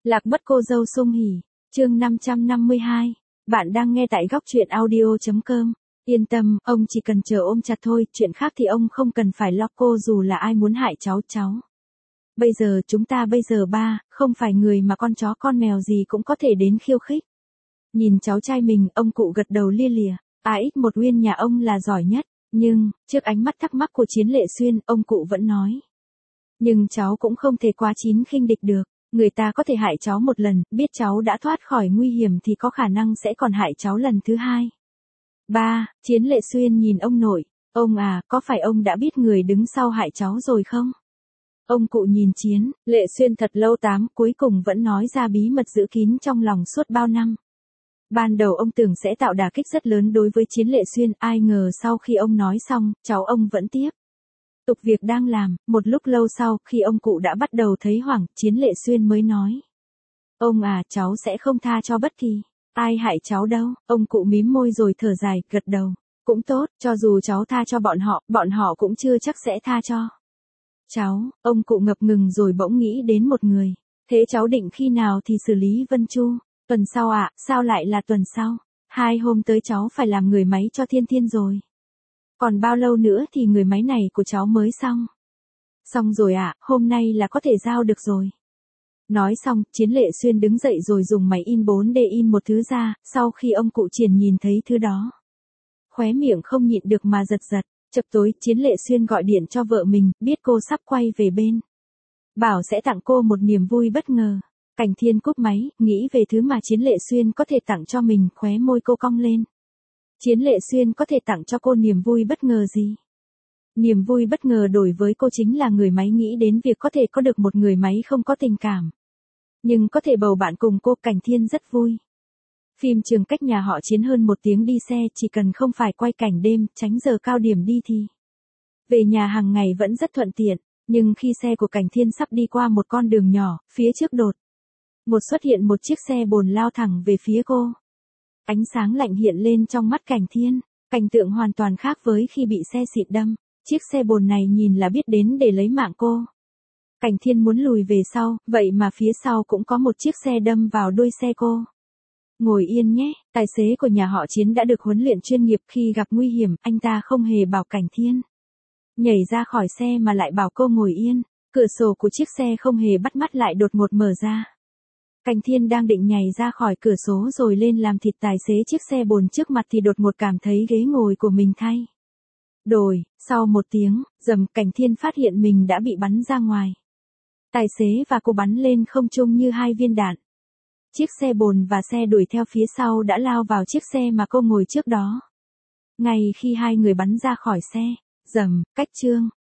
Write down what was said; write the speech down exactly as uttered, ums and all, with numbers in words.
Lạc mất cô dâu sung hỉ, chương năm trăm năm mươi hai. Bạn đang nghe tại góc truyện audio chấm com. Yên tâm, ông chỉ cần chờ ôm chặt thôi, chuyện khác thì ông không cần phải lo cô dù là ai muốn hại cháu cháu. Bây giờ chúng ta bây giờ ba, không phải người mà con chó con mèo gì cũng có thể đến khiêu khích. Nhìn cháu trai mình, ông cụ gật đầu lia lịa, a ích một Uyên nhà ông là giỏi nhất, nhưng, trước ánh mắt thắc mắc của Chiến Lệ Xuyên, ông cụ vẫn nói. Nhưng cháu cũng không thể quá chín khinh địch được. Người ta có thể hại cháu một lần, biết cháu đã thoát khỏi nguy hiểm thì có khả năng sẽ còn hại cháu lần thứ hai. Ba, Chiến Lệ Xuyên nhìn ông nội, ông à, có phải ông đã biết người đứng sau hại cháu rồi không? Ông cụ nhìn Chiến Lệ Xuyên thật lâu tám, cuối cùng vẫn nói ra bí mật giữ kín trong lòng suốt bao năm. Ban đầu ông tưởng sẽ tạo đả kích rất lớn đối với Chiến Lệ Xuyên, ai ngờ sau khi ông nói xong, cháu ông vẫn tiếp tục việc đang làm. Một lúc lâu sau, khi ông cụ đã bắt đầu thấy hoảng, Chiến Lệ Xuyên mới nói. Ông à, cháu sẽ không tha cho bất kỳ ai hại cháu đâu. Ông cụ mím môi rồi thở dài, gật đầu. Cũng tốt, cho dù cháu tha cho bọn họ, bọn họ cũng chưa chắc sẽ tha cho cháu. Ông cụ ngập ngừng rồi bỗng nghĩ đến một người. Thế cháu định khi nào thì xử lý Vân Chu? Tuần sau ạ, à, sao lại là tuần sau? Hai hôm tới cháu phải làm người máy cho Thiên Thiên rồi. Còn bao lâu nữa thì người máy này của cháu mới xong? Xong rồi ạ, à, hôm nay là có thể giao được rồi. Nói xong, Chiến Lệ Xuyên đứng dậy rồi dùng máy in bốn D in một thứ ra, sau khi ông cụ Triển nhìn thấy thứ đó. Khóe miệng không nhịn được mà giật giật, chập tối, Chiến Lệ Xuyên gọi điện cho vợ mình, biết cô sắp quay về bên. Bảo sẽ tặng cô một niềm vui bất ngờ. Cảnh Thiên cúp máy, nghĩ về thứ mà Chiến Lệ Xuyên có thể tặng cho mình, khóe môi cô cong lên. Chiến Lệ Xuyên có thể tặng cho cô niềm vui bất ngờ gì? Niềm vui bất ngờ đối với cô chính là người máy nghĩ đến việc có thể có được một người máy không có tình cảm. Nhưng có thể bầu bạn cùng cô. Cảnh Thiên rất vui. Phim trường cách nhà họ Chiến hơn một tiếng đi xe, chỉ cần không phải quay cảnh đêm, tránh giờ cao điểm đi thì về nhà hàng ngày vẫn rất thuận tiện. Nhưng khi xe của Cảnh Thiên sắp đi qua một con đường nhỏ, phía trước đột một xuất hiện một chiếc xe bồn lao thẳng về phía cô. Ánh sáng lạnh hiện lên trong mắt Cảnh Thiên, cảnh tượng hoàn toàn khác với khi bị xe xịn đâm. Chiếc xe bồn này nhìn là biết đến để lấy mạng cô. Cảnh Thiên muốn lùi về sau, vậy mà phía sau cũng có một chiếc xe đâm vào đuôi xe cô. Ngồi yên nhé, tài xế của nhà họ Chiến đã được huấn luyện chuyên nghiệp, khi gặp nguy hiểm, anh ta không hề bảo Cảnh Thiên nhảy ra khỏi xe mà lại bảo cô ngồi yên. Cửa sổ của chiếc xe không hề bắt mắt lại đột ngột mở ra. Cảnh Thiên đang định nhảy ra khỏi cửa sổ rồi lên làm thịt tài xế chiếc xe bồn trước mặt thì đột ngột cảm thấy ghế ngồi của mình thay đổi. Sau một tiếng rầm, Cảnh Thiên phát hiện mình đã bị bắn ra ngoài. Tài xế và cô bắn lên không trung như hai viên đạn. Chiếc xe bồn và xe đuổi theo phía sau đã lao vào chiếc xe mà cô ngồi trước đó. Ngay khi hai người bắn ra khỏi xe, rầm, cách chương.